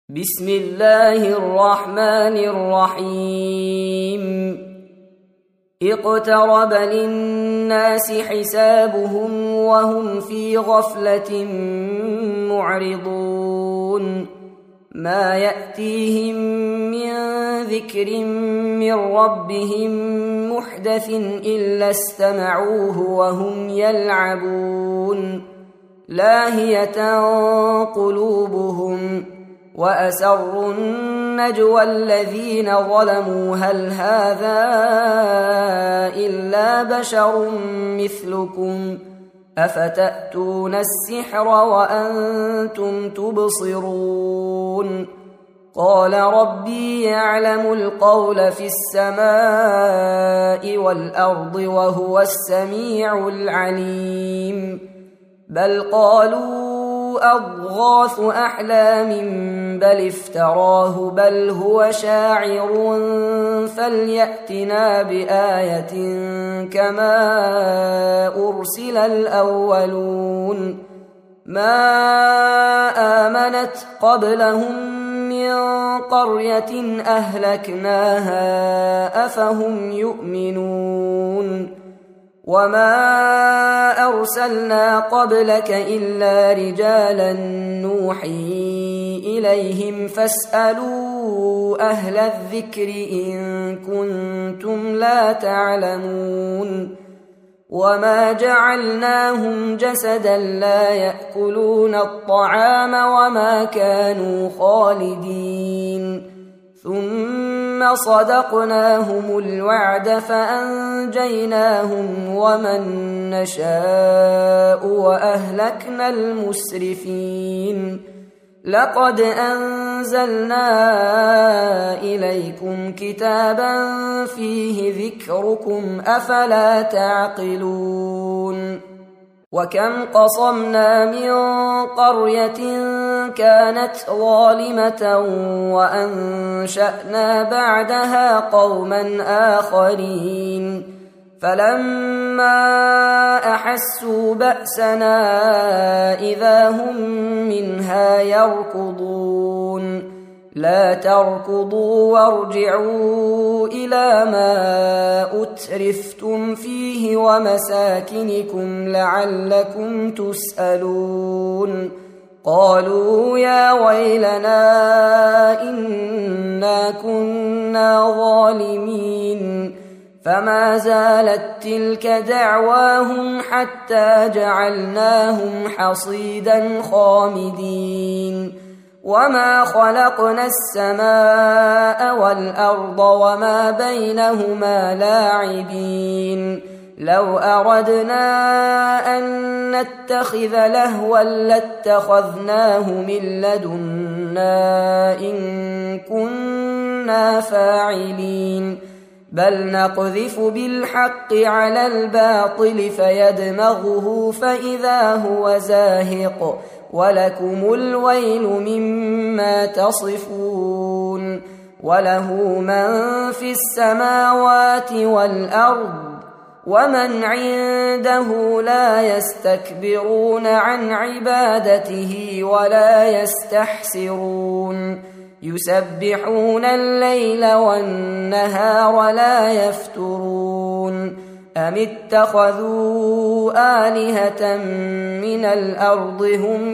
بسم الله الرحمن الرحيم اقترب للناس حسابهم وهم في غفلة معرضون ما يأتيهم من ذكر من ربهم محدث إلا استمعوه وهم يلعبون لاهية قلوبهم وأسروا النجوى الذين ظلموا هل هذا إلا بشر مثلكم أفتأتون السحر وأنتم تبصرون قال ربي يعلم القول في السماء والأرض وهو السميع العليم بل قالوا أضغاث أحلام بل افتراه بل هو شاعر فليأتنا بآية كما أرسل الأولون ما آمنت قبلهم من قرية أهلكناها أفهم يؤمنون وما أرسلنا قبلك إلا رجالا نوحي إليهم فاسألوا أهل الذكر إن كنتم لا تعلمون وما جعلناهم جسدا لا يأكلون الطعام وما كانوا خالدين ثم صدقناهم الوعد فأنجيناهم ومن نشاء وأهلكنا المسرفين لقد أنزلنا إليكم كتابا فيه ذكركم أفلا تعقلون وكم قصمنا من قرية كانت ظالمة وأنشأنا بعدها قوما آخرين فلما أحسوا بأسنا إذا هم منها يركضون لا تركضوا وارجعوا إلى ما أترفتم فيه ومساكنكم لعلكم تسألون قالوا يا ويلنا إنا كنا ظالمين فما زالت تلك دعواهم حتى جعلناهم حصيدا خامدين وما خلقنا السماء والأرض وما بينهما لاعبين لو أردنا أن نتخذ لهوا لاتخذناه من لدنا إن كنا فاعلين بل نقذف بالحق على الباطل فيدمغه فإذا هو زاهق ولكم الويل مما تصفون وله من في السماوات والأرض ومن عنده لا يستكبرون عن عبادته ولا يستحسرون يسبحون الليل والنهار لا يفترون أم اتخذوا آلهة من الأرض هم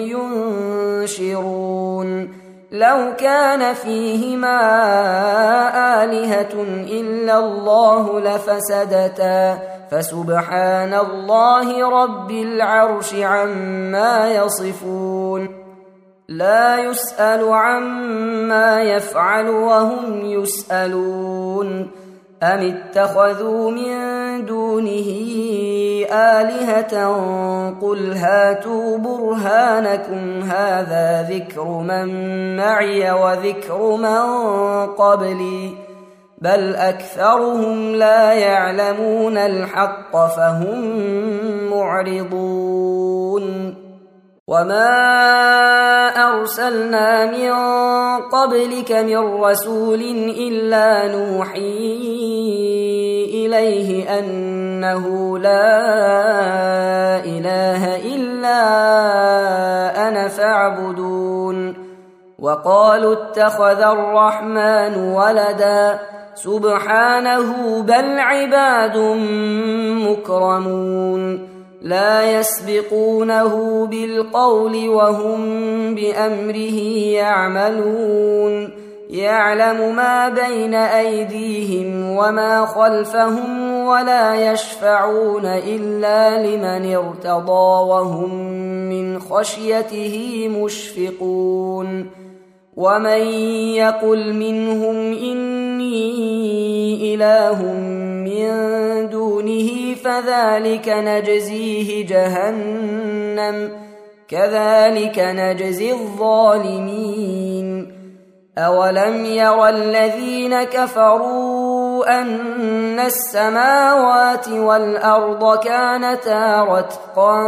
ينشرون لو كان فيهما آلهة إلا الله لفسدتا فسبحان الله رب العرش عما يصفون لا يسأل عما يفعل وهم يسألون أم اتخذوا من دونه آلهة قل هاتوا برهانكم هذا ذكر من معي وذكر من قبلي بل أكثرهم لا يعلمون الحق فهم معرضون وما أرسلنا من قبلك من رسول إلا نوحي إليه أنه لا إله إلا أنا فاعبدون وقالوا اتخذ الرحمن ولدا سبحانه بل عباد مكرمون لا يسبقونه بالقول وهم بأمره يعملون يعلم ما بين أيديهم وما خلفهم ولا يشفعون إلا لمن ارتضى وهم من خشيته مشفقون ومن يقل منهم إني إله من دونه فذلك نجزيه جهنم كذلك نجزي الظالمين أولم ير الذين كفروا أن السماوات والأرض كانتا رتقا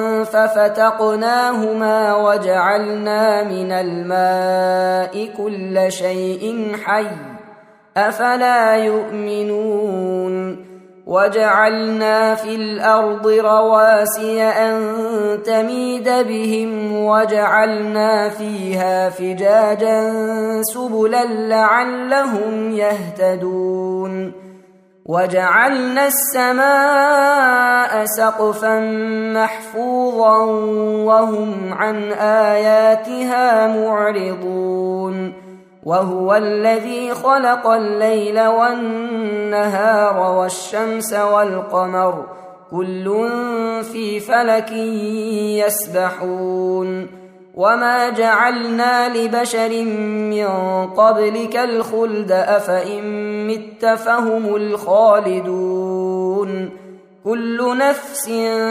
ففتقناهما وجعلنا من الماء كل شيء حي أفلا يؤمنون وجعلنا في الأرض رواسي أن تميد بهم وجعلنا فيها فجاجا سبلا لعلهم يهتدون وجعلنا السماء سقفا محفوظا وهم عن آياتها معرضون وهو الذي خلق الليل والنهار والشمس والقمر كل في فلك يسبحون وما جعلنا لبشر من قبلك الخلد أفإن مت فهم الخالدون كل نفس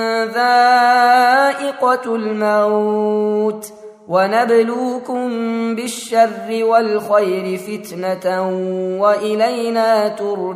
ذائقة الموت ونبلوكم بالشر والخير فتنة وإلينا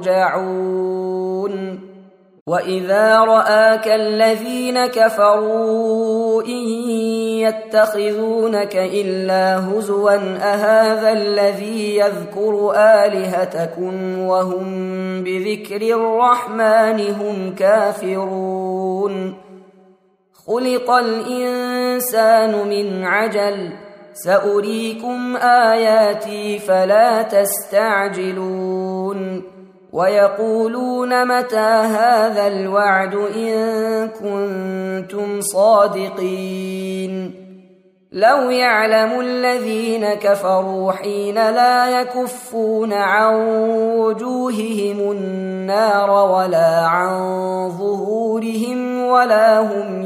ترجعون وإذا رآك الذين كفروا إن يتخذونك إلا هزوا أهذا الذي يذكر آلهتكم وهم بذكر الرحمن هم كافرون خلق الإنسان من عجل سأريكم آياتي فلا تستعجلون ويقولون متى هذا الوعد إن كنتم صادقين لو يعلم الذين كفروا حين لا يكفون عن وجوههم النار ولا عن ظهورهم ولا هم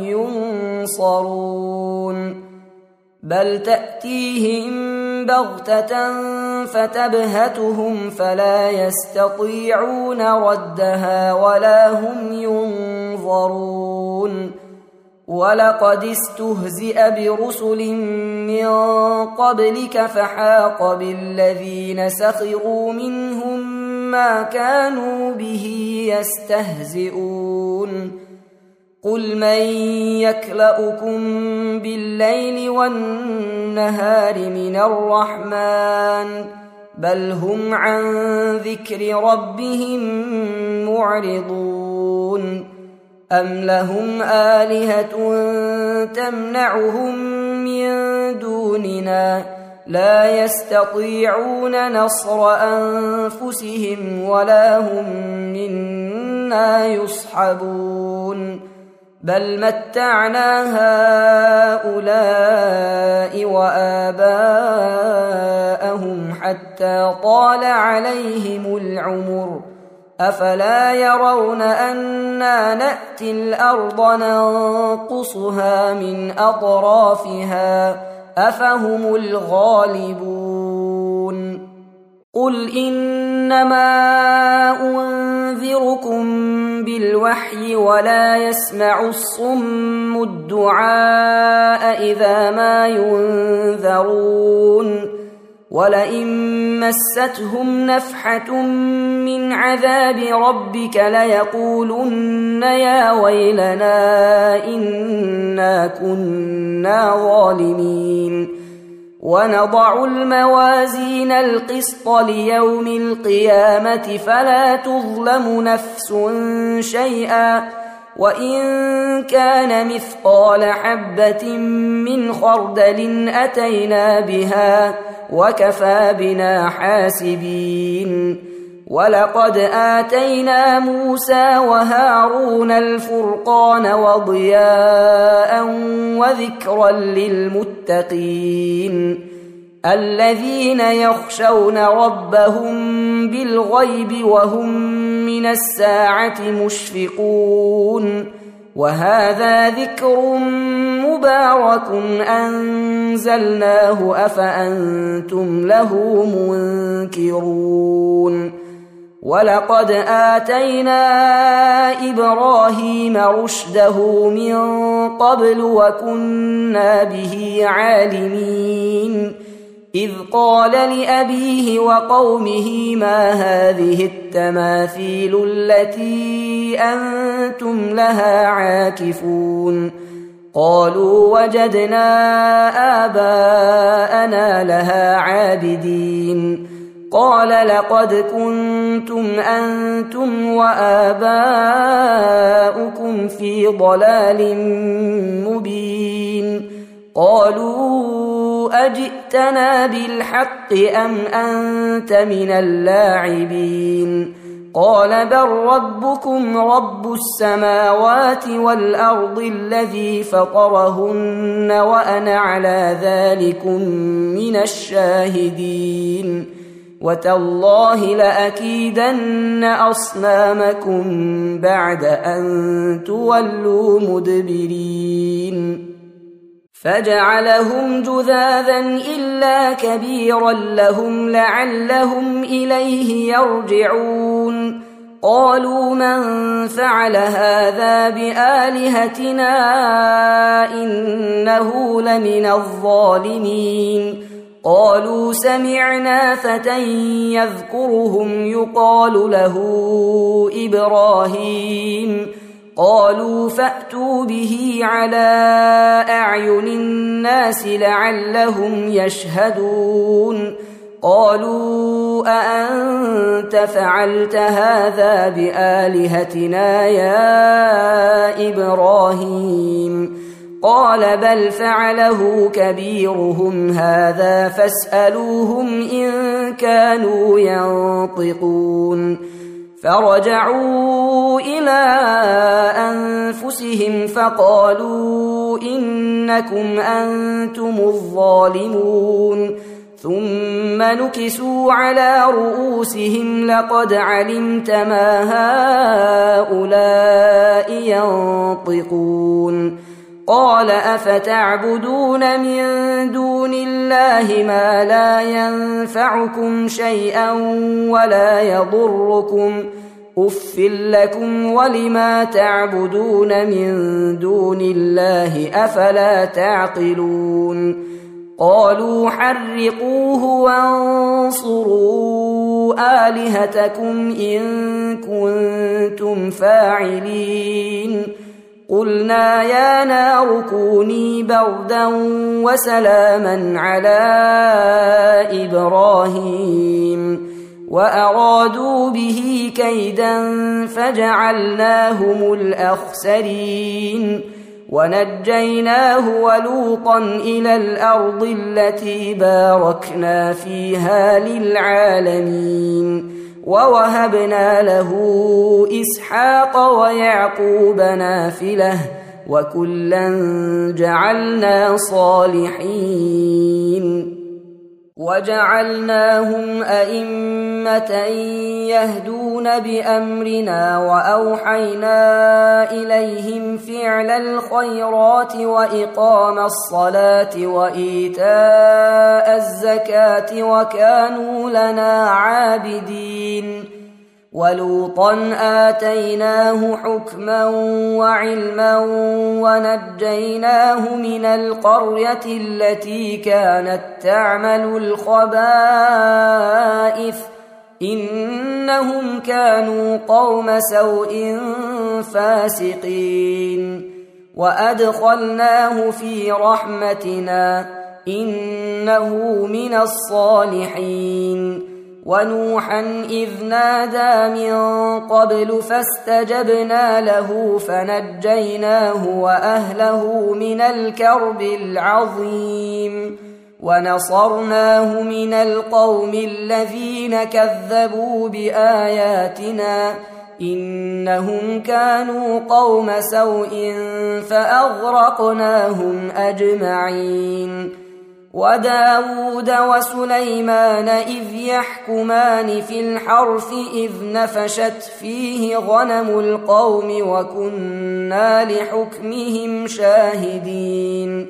ينصرون بل تأتيهم بغتة فتبهتهم فلا يستطيعون ردها ولا هم ينظرون ولقد استهزئ برسل من قبلك فحاق بالذين سخروا منهم ما كانوا به يستهزئون قل من يكلؤكم بالليل والنهار من الرحمن بل هم عن ذكر ربهم معرضون أم لهم آلهة تمنعهم من دوننا لا يستطيعون نصر أنفسهم ولا هم منا يصحبون بل متعنا هؤلاء وآباءهم حتى طال عليهم العمر أفلا يرون أنا نأتي الأرض ننقصها من أطرافها أفهم الغالبون قل إنما أنذركم بالوحي ولا يسمع الصم الدعاء إذا ما ينذرون ولئن مستهم نفحة من عذاب ربك ليقولن يا ويلنا إنا كنا ظالمين ونضع الموازين القسط ليوم القيامة فلا تظلم نفس شيئا وإن كان مثقال حبة من خردل أتينا بها وكفى بنا حاسبين ولقد آتينا موسى وهارون الفرقان وضياء وذكرا للمتقين الذين يخشون ربهم بالغيب وهم من الساعة مشفقون وهذا ذكر مبارك أنزلناه أفأنتم له منكرون ولقد آتينا إبراهيم رشده من قبل وكنا به عالمين إذ قال لأبيه وقومه ما هذه التماثيل التي أنتم لها عاكفون قالوا وجدنا آباءنا لها عابدين قال لقد كنتم أنتم وآباؤكم في ضلال مبين قالوا أجئتنا بالحق أم أنت من اللاعبين قال بل ربكم رب السماوات والأرض الذي فطرهن وأنا على ذلكم من الشاهدين وتالله لأكيدن أصنامكم بعد أن تولوا مدبرين فجعلهم جذاذا إلا كبيرا لهم لعلهم إليه يرجعون قالوا من فعل هذا بآلهتنا إنه لمن الظالمين قالوا سمعنا فتى يذكرهم يقال له إبراهيم قالوا فأتوا به على أعين الناس لعلهم يشهدون قالوا أأنت فعلت هذا بآلهتنا يا إبراهيم قال بل فعله كبيرهم هذا فاسألوهم إن كانوا ينطقون فرجعوا إلى أنفسهم فقالوا إنكم أنتم الظالمون ثم نكسوا على رؤوسهم لقد علمت ما هؤلاء ينطقون قال أفتعبدون من دون الله ما لا ينفعكم شيئا ولا يضركم أف لكم ولما تعبدون من دون الله أفلا تعقلون قالوا حرقوه وانصروا آلهتكم إن كنتم فاعلين قلنا يا نار كوني بردا وسلاما على إبراهيم وأرادوا به كيدا فجعلناهم الأخسرين ونجيناه ولوطا إلى الأرض التي باركنا فيها للعالمين ووهبنا له إسحاق ويعقوب نافلة وكلا جعلنا صالحين وجعلناهم أئمة يهدون بأمرنا وأوحينا إليهم فعل الخيرات وإقام الصلاة وإيتاء الزكاة وكانوا لنا عابدين ولوطا آتيناه حكما وعلما ونجيناه من القرية التي كانت تعمل الخبائث إنهم كانوا قوم سوء فاسقين وأدخلناه في رحمتنا إنه من الصالحين ونوحا إذ نادى من قبل فاستجبنا له فنجيناه وأهله من الكرب العظيم ونصرناه من القوم الذين كذبوا بآياتنا إنهم كانوا قوم سوء فأغرقناهم أجمعين. وداود وسليمان إذ يحكمان في الحرث إذ نفشت فيه غنم القوم وكنا لحكمهم شاهدين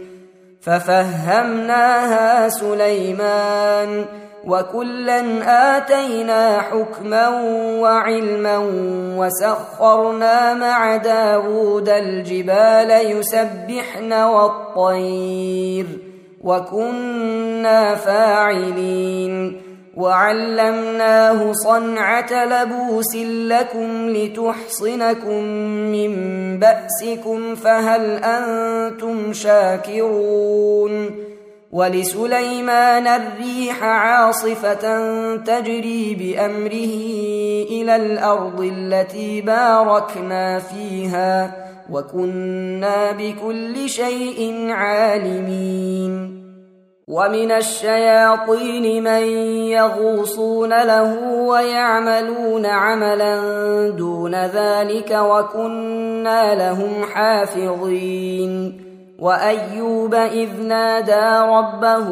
ففهمناها سليمان وكلا آتينا حكما وعلما وسخرنا مع داود الجبال يسبحن والطير وكنا فاعلين. وعلمناه صنعة لبوس لكم لتحصنكم من بأسكم فهل أنتم شاكرون. ولسليمان الريح عاصفة تجري بأمره إلى الأرض التي باركنا فيها وكنا بكل شيء عالمين. ومن الشياطين من يغوصون له ويعملون عملا دون ذلك وكنا لهم حافظين. وأيوب إذ نادى ربه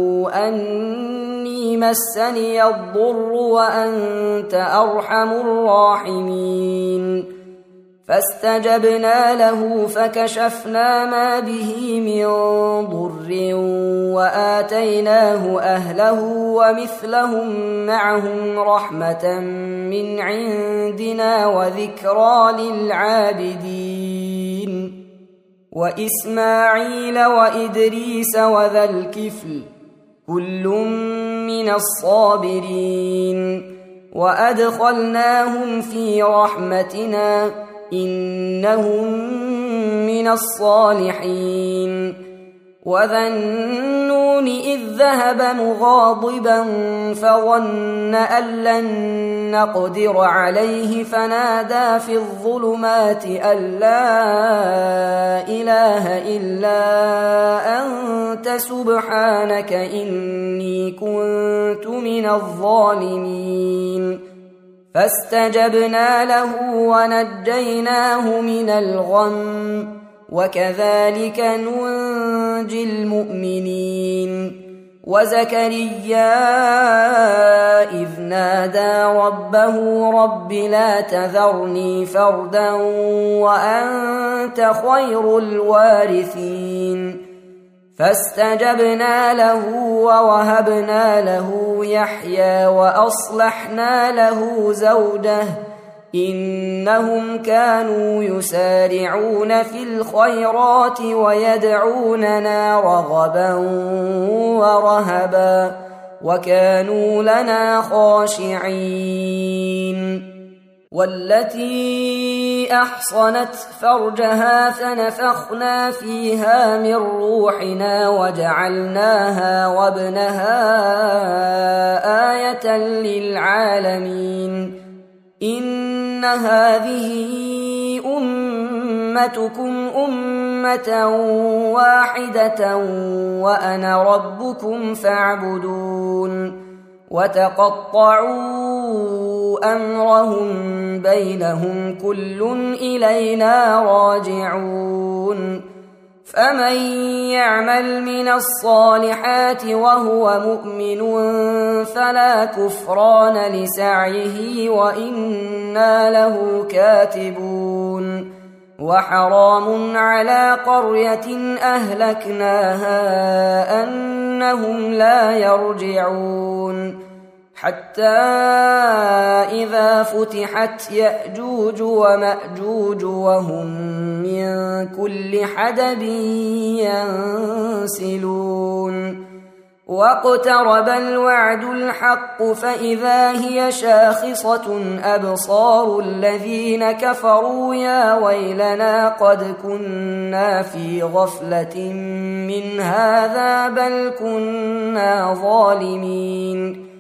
أني مسني الضر وأنت أرحم الراحمين فاستجبنا له فكشفنا ما به من ضر وآتيناه أهله ومثلهم معهم رحمة من عندنا وذكرى للعابدين. وإسماعيل وإدريس وذا الكفل كل من الصابرين وأدخلناهم في رحمتنا إنهم من الصالحين. وذا النون إذ ذهب مغاضبا فظن أن لن نقدر عليه فنادى في الظلمات أن لا إله إلا أنت سبحانك إني كنت من الظالمين فاستجبنا له ونجيناه من الغم وكذلك ننجي المؤمنين. وزكريا إذ نادى ربه رب لا تذرني فردا وأنت خير الوارثين فاستجبنا له ووهبنا له يحيى وأصلحنا له زوجه إنهم كانوا يسارعون في الخيرات ويدعوننا رغبا ورهبا وكانوا لنا خاشعين. والتي أحصنت فرجها فنفخنا فيها من روحنا وجعلناها وابنها آية للعالمين. إن هذه أمتكم أمة واحدة وأنا ربكم فاعبدون. وتقطعوا أمرهم بينهم كل إلينا راجعون. فمن يعمل من الصالحات وهو مؤمن فلا كفران لسعيه وإنا له كاتبون. وحرام على قرية أهلكناها أنهم لا يرجعون حتى إذا فتحت يأجوج ومأجوج وهم من كل حدب ينسلون. واقترب الوعد الحق فإذا هي شاخصة أبصار الذين كفروا يا ويلنا قد كنا في غفلة من هذا بل كنا ظالمين.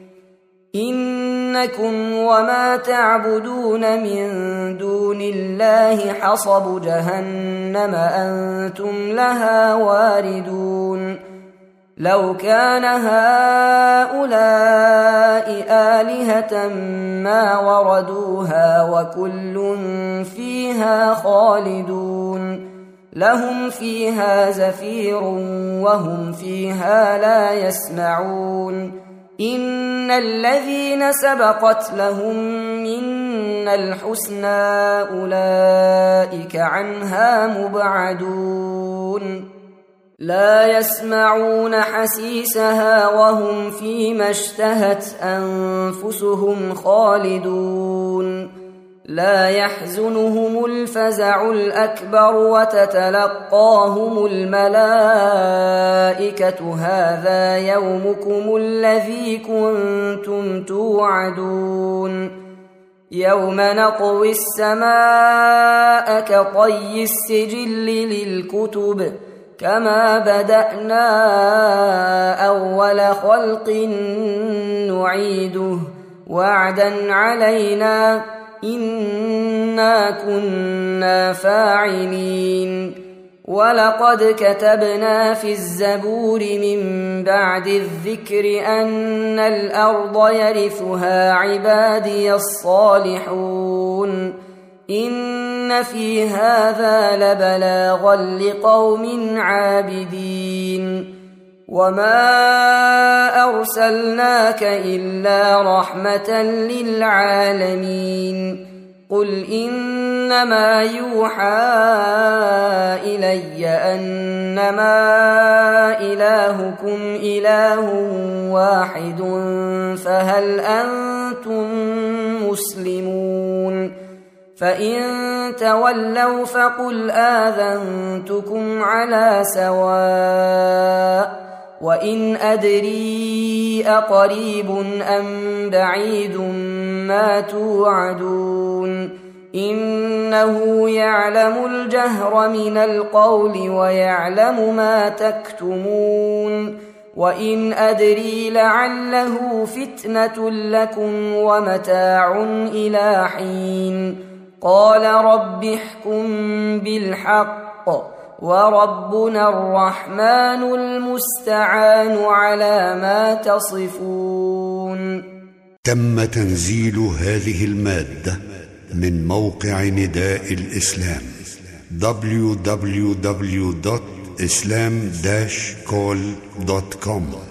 إنكم وما تعبدون من دون الله حصب جهنم أنتم لها واردون. لو كان هؤلاء آلهة ما وردوها وكل فيها خالدون لهم فيها زفير وهم فيها لا يسمعون إن الذين سبقت لهم منا الحسنى أولئك عنها مبعدون لا يسمعون حسيسها وهم فيما اشتهت أنفسهم خالدون لا يحزنهم الفزع الأكبر وتتلقاهم الملائكة هذا يومكم الذي كنتم توعدون يوم نطوي السماء كطي السجل للكتب كما بدأنا أول خلق نعيده وعدا علينا إنا كنا فاعلين ولقد كتبنا في الزبور من بعد الذكر أن الأرض يرثها عبادي الصالحون إن في هذا لبلاغا لقوم عابدين وما أرسلناك إلا رحمة للعالمين قل إنما يوحى إلي أنما إلهكم إله واحد فهل أنتم مسلمون فإن تولوا فقل آذنتكم على سواء وإن أدري أقريب أم بعيد ما توعدون إنه يعلم الجهر من القول ويعلم ما تكتمون وإن أدري لعله فتنة لكم ومتاع إلى حين قال رب احكم بالحق وربنا الرحمن المستعان على ما تصفون. تم تنزيل هذه المادة من موقع نداء الإسلام www.islam-call.com